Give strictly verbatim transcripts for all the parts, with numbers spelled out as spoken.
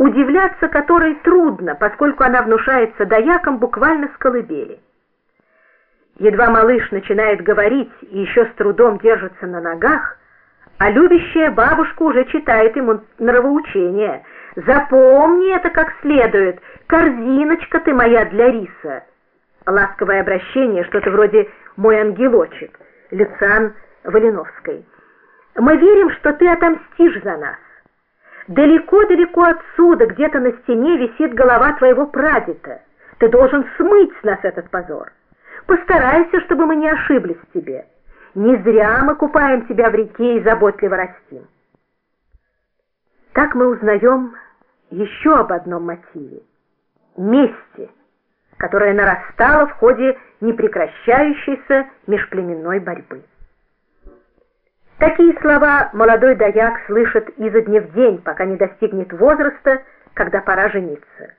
удивляться которой трудно, поскольку она внушается даякам буквально с колыбели. Едва малыш начинает говорить и еще с трудом держится на ногах, а любящая бабушка уже читает ему нравоучение. «Запомни это как следует, корзиночка ты моя для риса». Ласковое обращение, что-то вроде «мой ангелочек», Люциан Валиновской. «Мы верим, что ты отомстишь за нас. Далеко-далеко отсюда, где-то на стене, висит голова твоего прадеда. Ты должен смыть с нас этот позор. Постарайся, чтобы мы не ошиблись в тебе. Не зря мы купаем тебя в реке и заботливо растим». Так мы узнаем еще об одном мотиве – мести, которая нарастала в ходе непрекращающейся межплеменной борьбы. Такие слова молодой даяк слышит изо дня в день, пока не достигнет возраста, когда пора жениться.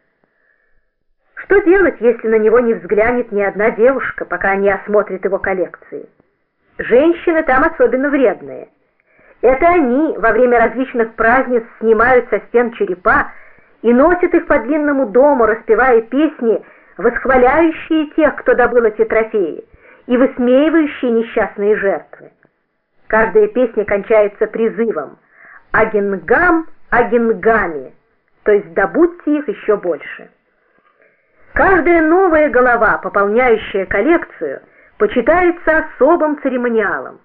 Что делать, если на него не взглянет ни одна девушка, пока не осмотрит его коллекции? Женщины там особенно вредные. Это они во время различных праздниц снимают со стен черепа и носят их по длинному дому, распевая песни, восхваляющие тех, кто добыл эти трофеи, и высмеивающие несчастные жертвы. Каждая песня кончается призывом «Агенгам, агенгами», то есть добудьте их еще больше. Каждая новая голова, пополняющая коллекцию, почитается особым церемониалом.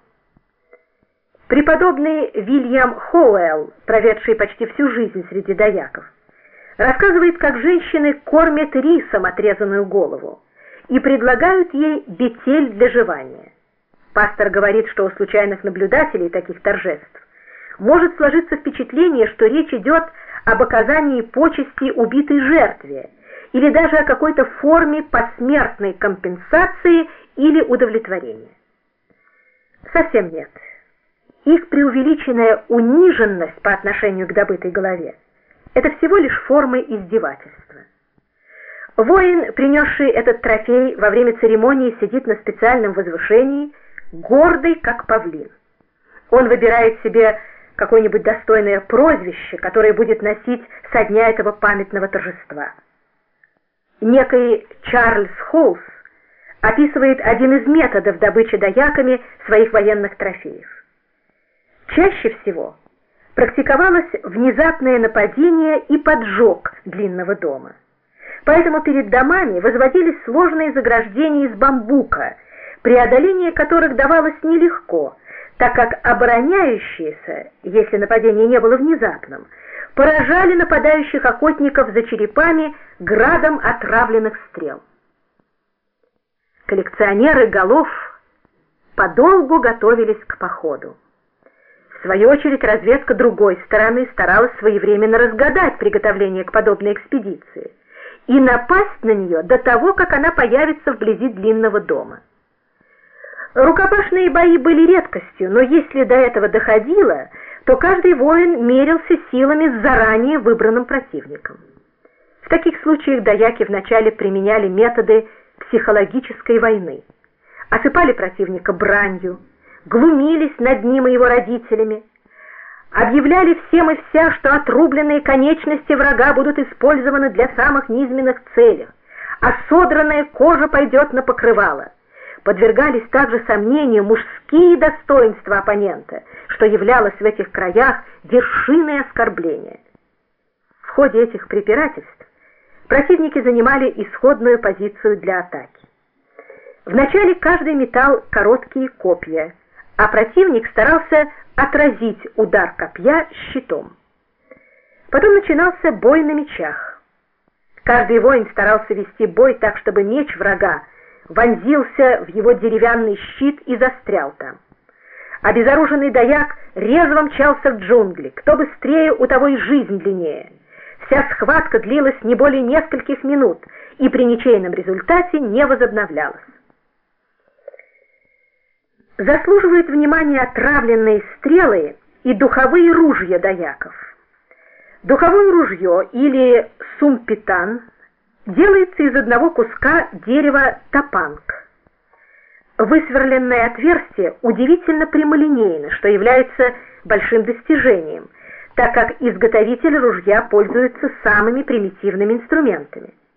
Преподобный Вильям Хоуэлл, проведший почти всю жизнь среди даяков, рассказывает, как женщины кормят рисом отрезанную голову и предлагают ей бетель для жевания. Пастор говорит, что у случайных наблюдателей таких торжеств может сложиться впечатление, что речь идет об оказании почести убитой жертве или даже о какой-то форме посмертной компенсации или удовлетворения. Совсем нет. Их преувеличенная униженность по отношению к добытой голове – это всего лишь формы издевательства. Воин, принесший этот трофей, во время церемонии сидит на специальном возвышении, гордый, как павлин. Он выбирает себе какое-нибудь достойное прозвище, которое будет носить со дня этого памятного торжества. Некий Чарльз Холлс описывает один из методов добычи даяками своих военных трофеев. Чаще всего практиковалось внезапное нападение и поджог длинного дома. Поэтому перед домами возводились сложные заграждения из бамбука, преодоление которых давалось нелегко, так как обороняющиеся, если нападение не было внезапным, поражали нападающих охотников за черепами градом отравленных стрел. Коллекционеры голов подолгу готовились к походу. В свою очередь, разведка другой стороны старалась своевременно разгадать приготовление к подобной экспедиции и напасть на нее до того, как она появится вблизи длинного дома. Рукопашные бои были редкостью, но если до этого доходило, то каждый воин мерился силами с заранее выбранным противником. В таких случаях даяки вначале применяли методы психологической войны, осыпали противника бранью, глумились над ним и его родителями, объявляли всем и вся, что отрубленные конечности врага будут использованы для самых низменных целей, а содранная кожа пойдет на покрывало. Подвергались также сомнению мужские достоинства оппонента, что являлось в этих краях вершиной оскорбления. В ходе этих препирательств противники занимали исходную позицию для атаки. Вначале каждый метал короткие копья, а противник старался отразить удар копья щитом. Потом начинался бой на мечах. Каждый воин старался вести бой так, чтобы меч врага вонзился в его деревянный щит и застрял там. Обезоруженный даяк резво мчался в джунгли, кто быстрее, у того и жизнь длиннее. Вся схватка длилась не более нескольких минут и при ничейном результате не возобновлялась. Заслуживают внимания отравленные стрелы и духовые ружья daяков. Духовое ружье или сумпитан делается из одного куска дерева тапанг. Высверленное отверстие удивительно прямолинейно, что является большим достижением, так как изготовитель ружья пользуется самыми примитивными инструментами.